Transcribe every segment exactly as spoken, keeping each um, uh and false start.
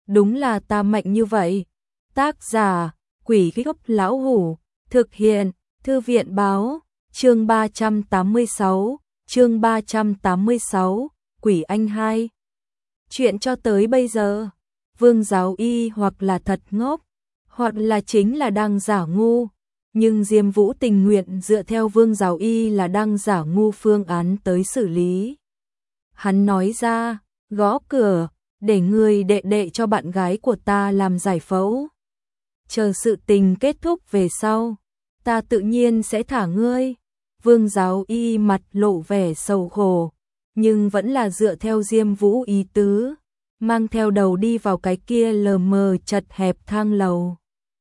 đúng là ta mạnh như vậy. Tác giả, Quỷ Gốc Lão Hủ, thực hiện, Thư viện Báo, chương ba trăm tám mươi sáu, chương ba trăm tám mươi sáu, Quỷ Anh hai. Chuyện cho tới bây giờ, Vương Giáo Y hoặc là thật ngốc, hoặc là chính là đang giả ngu, nhưng Diêm Vũ tình nguyện dựa theo Vương Giáo Y là đang giả ngu phương án tới xử lý. Hắn nói ra, gõ cửa, để người đệ đệ cho bạn gái của ta làm giải phẫu. Chờ sự tình kết thúc về sau, ta tự nhiên sẽ thả ngươi. Vương Giáo Y mặt lộ vẻ sầu khổ, nhưng vẫn là dựa theo Diêm Vũ ý tứ, mang theo đầu đi vào cái kia lờ mờ chật hẹp thang lầu.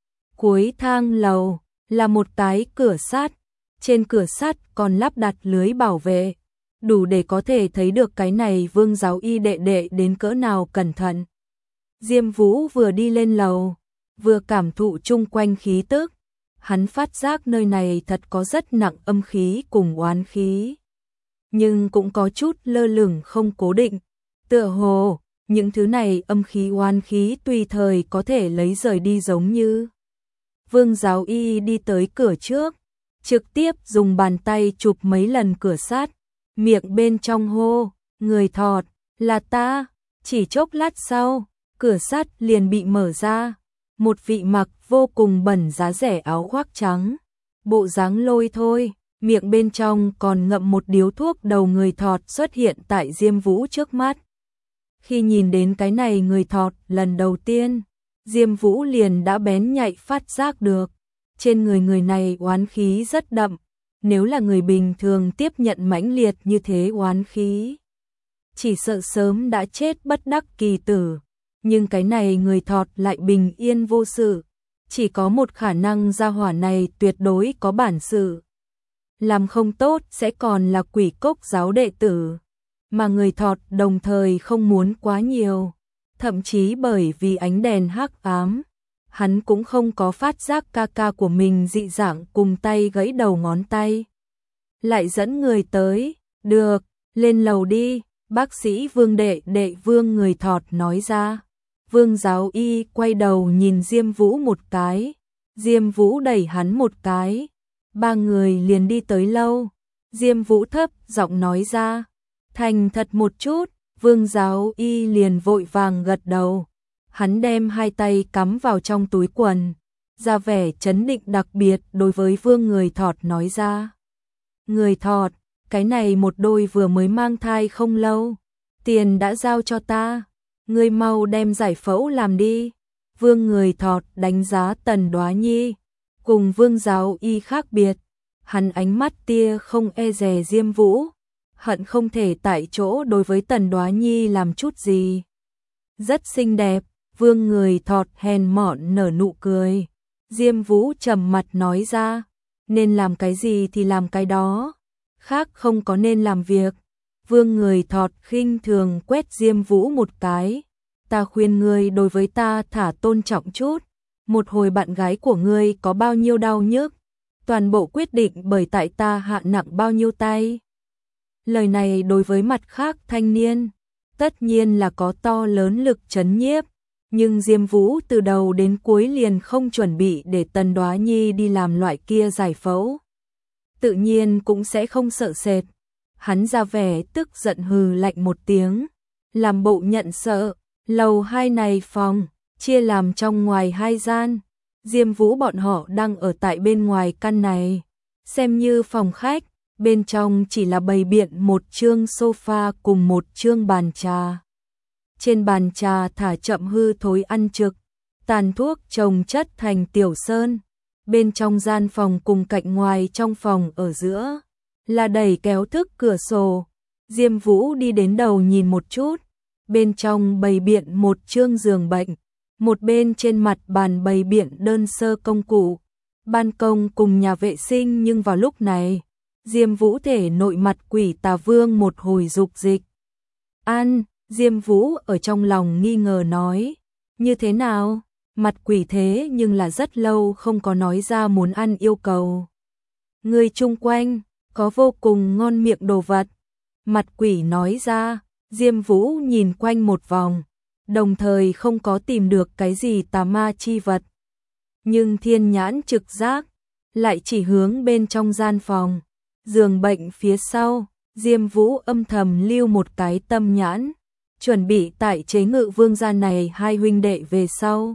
Cuối thang lầu là một cái cửa sắt, trên cửa sắt còn lắp đặt lưới bảo vệ, đủ để có thể thấy được cái này Vương Giáo Y đệ đệ đến cỡ nào cẩn thận. Diêm Vũ vừa đi lên lầu, vừa cảm thụ chung quanh khí tức, hắn phát giác nơi này thật có rất nặng âm khí cùng oán khí, nhưng cũng có chút lơ lửng không cố định, tựa hồ những thứ này âm khí oán khí tùy thời có thể lấy rời đi giống như. Vương Giáo Y đi tới cửa trước, trực tiếp dùng bàn tay chụp mấy lần cửa sắt, miệng bên trong hô, người thọt, là ta. Chỉ chốc lát sau, cửa sắt liền bị mở ra, một vị mặc vô cùng bẩn giá rẻ áo khoác trắng, bộ dáng lôi thôi, miệng bên trong còn ngậm một điếu thuốc đầu người thọt xuất hiện tại Diêm Vũ trước mắt. Khi nhìn đến cái này người thọt lần đầu tiên, Diêm Vũ liền đã bén nhạy phát giác được, trên người người này oán khí rất đậm, nếu là người bình thường tiếp nhận mãnh liệt như thế oán khí, chỉ sợ sớm đã chết bất đắc kỳ tử, nhưng cái này người thọt lại bình yên vô sự, chỉ có một khả năng gia hỏa này tuyệt đối có bản sự. Làm không tốt sẽ còn là Quỷ Cốc giáo đệ tử, mà người thọt đồng thời không muốn quá nhiều, thậm chí bởi vì ánh đèn hắc ám, hắn cũng không có phát giác ca ca của mình dị dạng cùng tay gãy đầu ngón tay. Lại dẫn người tới, được, lên lầu đi, bác sĩ Vương đệ đệ Vương người thọt nói ra. Vương Giáo Y quay đầu nhìn Diêm Vũ một cái, Diêm Vũ đẩy hắn một cái, ba người liền đi tới lâu. Diêm Vũ thấp giọng nói ra, thành thật một chút. Vương Giáo Y liền vội vàng gật đầu, hắn đem hai tay cắm vào trong túi quần, ra vẻ chấn định đặc biệt đối với Vương người thọt nói ra. Người thọt, cái này một đôi vừa mới mang thai không lâu, tiền đã giao cho ta, ngươi mau đem giải phẫu làm đi. Vương người thọt đánh giá Tần Đoá Nhi, cùng Vương Giáo Y khác biệt, hắn ánh mắt tia không e dè Diêm Vũ, hận không thể tại chỗ đối với Tần Đoá Nhi làm chút gì. Rất xinh đẹp, Vương người thọt hèn mọn nở nụ cười. Diêm Vũ trầm mặt nói ra, nên làm cái gì thì làm cái đó, khác không có nên làm việc. Vương người thọt khinh thường quét Diêm Vũ một cái, ta khuyên ngươi đối với ta thả tôn trọng chút, một hồi bạn gái của ngươi có bao nhiêu đau nhức, toàn bộ quyết định bởi tại ta hạ nặng bao nhiêu tay. Lời này đối với mặt khác thanh niên, tất nhiên là có to lớn lực chấn nhiếp, nhưng Diêm Vũ từ đầu đến cuối liền không chuẩn bị để Tần Đoá Nhi đi làm loại kia giải phẫu. Tự nhiên cũng sẽ không sợ sệt, hắn ra vẻ tức giận hừ lạnh một tiếng, làm bộ nhận sợ. Lầu hai này phòng, chia làm trong ngoài hai gian, Diêm Vũ bọn họ đang ở tại bên ngoài căn này, xem như phòng khách. Bên trong chỉ là bày biện một chương sofa cùng một chương bàn trà. Trên bàn trà thả chậm hư thối ăn trực, tàn thuốc chồng chất thành tiểu sơn. Bên trong gian phòng cùng cạnh ngoài trong phòng ở giữa là đẩy kéo thức cửa sổ. Diêm Vũ đi đến đầu nhìn một chút, bên trong bày biện một chương giường bệnh, một bên trên mặt bàn bày biện đơn sơ công cụ, ban công cùng nhà vệ sinh. Nhưng vào lúc này, Diêm Vũ thể nội mặt quỷ tà vương một hồi dục dịch. Ăn, Diêm Vũ ở trong lòng nghi ngờ nói, như thế nào? Mặt quỷ thế nhưng là rất lâu không có nói ra muốn ăn yêu cầu. Người chung quanh, có vô cùng ngon miệng đồ vật. Mặt quỷ nói ra, Diêm Vũ nhìn quanh một vòng, đồng thời không có tìm được cái gì tà ma chi vật. Nhưng thiên nhãn trực giác lại chỉ hướng bên trong gian phòng, giường bệnh phía sau. Diêm Vũ âm thầm lưu một cái tâm nhãn, chuẩn bị tại chế Ngự Vương gia này hai huynh đệ về sau.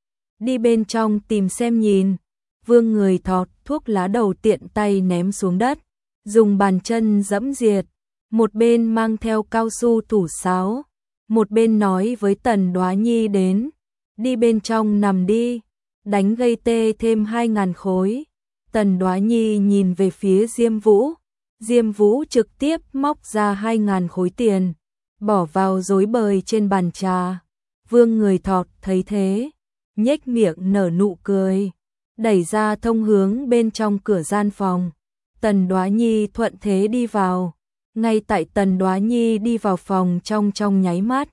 Đi bên trong tìm xem nhìn. Vương Người thọt thuốc lá đầu tiện tay ném xuống đất, dùng bàn chân dẫm diệt, một bên mang theo cao su thủ sáo, một bên nói với Tần Đoá Nhi đến, đi bên trong nằm đi, đánh gây tê thêm hai ngàn khối. Tần Đoá Nhi nhìn về phía Diêm Vũ, Diêm Vũ trực tiếp móc ra hai ngàn khối tiền, bỏ vào rối bời trên bàn trà. Vương Người thọt thấy thế, nhếch miệng nở nụ cười, đẩy ra thông hướng bên trong cửa gian phòng. Tần Đoá Nhi thuận thế đi vào. Ngay tại Tần Đoá Nhi đi vào phòng trong trong nháy mắt,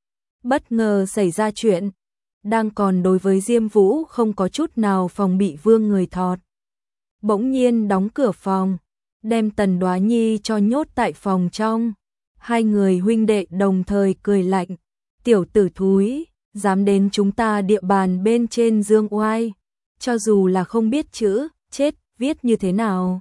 bất ngờ xảy ra chuyện. Đang còn đối với Diêm Vũ không có chút nào phòng bị Vương Người thọt, bỗng nhiên đóng cửa phòng, đem Tần Đoá Nhi cho nhốt tại phòng trong. Hai người huynh đệ đồng thời cười lạnh, tiểu tử thúi, dám đến chúng ta địa bàn bên trên dương oai, cho dù là không biết chữ, chết, viết như thế nào.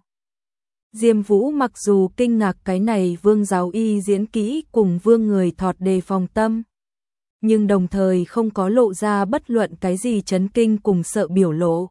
Diêm Vũ mặc dù kinh ngạc cái này Vương Giáo Y diễn kỹ cùng Vương Người thọt đề phòng tâm, nhưng đồng thời không có lộ ra bất luận cái gì chấn kinh cùng sợ biểu lộ.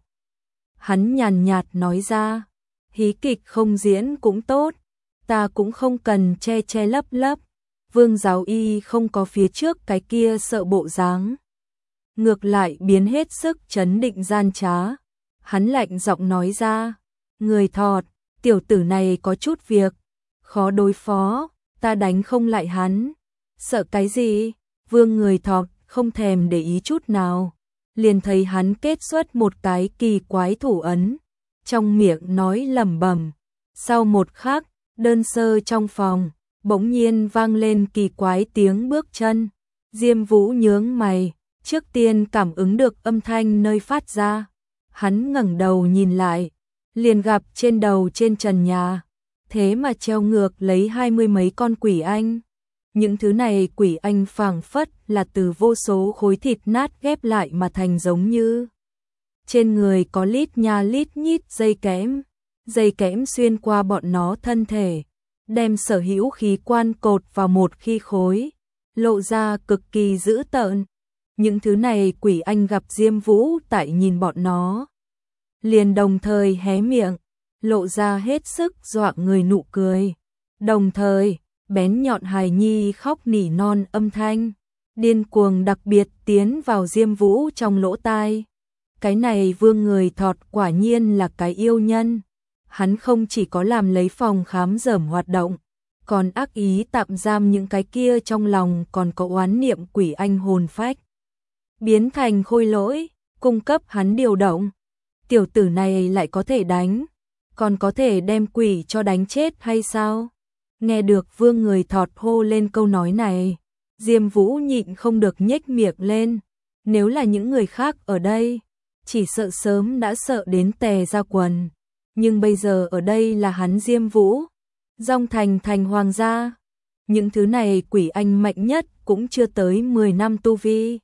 Hắn nhàn nhạt nói ra, hí kịch không diễn cũng tốt, ta cũng không cần che che lấp lấp. Vương Giáo Y không có phía trước cái kia sợ bộ dáng, ngược lại biến hết sức trấn định gian trá. Hắn lạnh giọng nói ra, Người thọt, tiểu tử này có chút việc khó đối phó, ta đánh không lại hắn. Sợ cái gì? Vương Người thọt không thèm để ý chút nào, liền thấy hắn kết xuất một cái kỳ quái thủ ấn, trong miệng nói lẩm bẩm. Sau một khắc, đơn sơ trong phòng bỗng nhiên vang lên kỳ quái tiếng bước chân. Diêm Vũ nhướng mày, trước tiên cảm ứng được âm thanh nơi phát ra. Hắn ngẩng đầu nhìn lại, liền gặp trên đầu trên trần nhà, thế mà treo ngược lấy hai mươi mấy con quỷ anh. Những thứ này quỷ anh phảng phất là từ vô số khối thịt nát ghép lại mà thành, giống như trên người có lít nha lít nhít dây kẽm, dây kẽm xuyên qua bọn nó thân thể, đem sở hữu khí quan cột vào một khi khối, lộ ra cực kỳ dữ tợn. Những thứ này quỷ anh gặp Diêm Vũ tại nhìn bọn nó, liền đồng thời hé miệng, lộ ra hết sức dọa người nụ cười, đồng thời bén nhọn hài nhi khóc nỉ non âm thanh điên cuồng đặc biệt tiến vào Diêm Vũ trong lỗ tai. Cái này Vương Người thọt quả nhiên là cái yêu nhân, hắn không chỉ có làm lấy phòng khám dởm hoạt động, còn ác ý tạm giam những cái kia trong lòng còn có oán niệm quỷ anh hồn phách, biến thành khôi lỗi, cung cấp hắn điều động. Tiểu tử này lại có thể đánh, còn có thể đem quỷ cho đánh chết hay sao? Nghe được Vương Người thọt hô lên câu nói này, Diêm Vũ nhịn không được nhếch miệng lên. Nếu là những người khác ở đây, chỉ sợ sớm đã sợ đến tè ra quần. Nhưng bây giờ ở đây là hắn Diêm Vũ, Dòng Thành thành hoàng gia. Những thứ này quỷ anh mạnh nhất cũng chưa tới mười năm tu vi.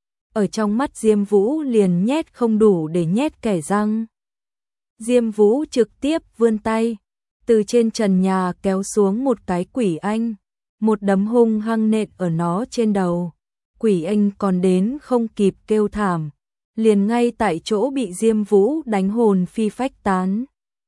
Ở trong mắt Diêm Vũ liền nhét không đủ để nhét kẻ răng. Diêm Vũ trực tiếp vươn tay, từ trên trần nhà kéo xuống một cái quỷ anh, một đấm hung hăng nện ở nó trên đầu. Quỷ anh còn đến không kịp kêu thảm, liền ngay tại chỗ bị Diêm Vũ đánh hồn phi phách tán.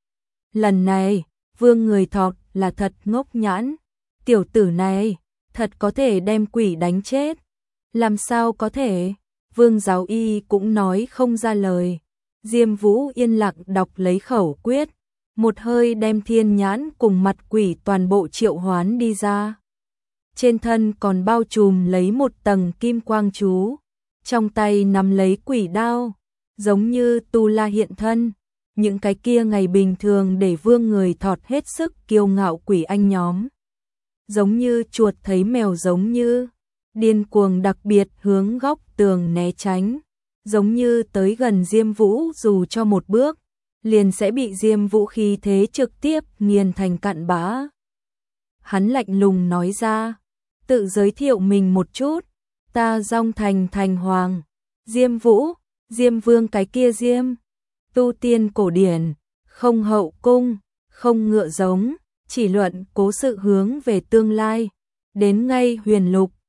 Lần này, Vương Người thọt là thật ngốc nhãn, tiểu tử này thật có thể đem quỷ đánh chết. Làm sao có thể? Vương Giáo Y cũng nói không ra lời. Diêm Vũ yên lặng đọc lấy khẩu quyết, một hơi đem thiên nhãn cùng mặt quỷ toàn bộ triệu hoán đi ra. Trên thân còn bao trùm lấy một tầng kim quang chú, trong tay nắm lấy quỷ đao, giống như tu la hiện thân. Những cái kia ngày bình thường để Vương Người thọt hết sức kiêu ngạo quỷ anh nhóm, giống như chuột thấy mèo, giống như điên cuồng đặc biệt hướng góc tường né tránh, giống như tới gần Diêm Vũ dù cho một bước, liền sẽ bị Diêm Vũ khí thế trực tiếp nghiền thành cặn bã. Hắn lạnh lùng nói ra, tự giới thiệu mình một chút. Ta dong thành thành hoàng, Diêm Vũ, Diêm Vương cái kia Diêm, tu tiên cổ điển, không hậu cung, không ngựa giống, chỉ luận cố sự hướng về tương lai, đến ngay huyền lục,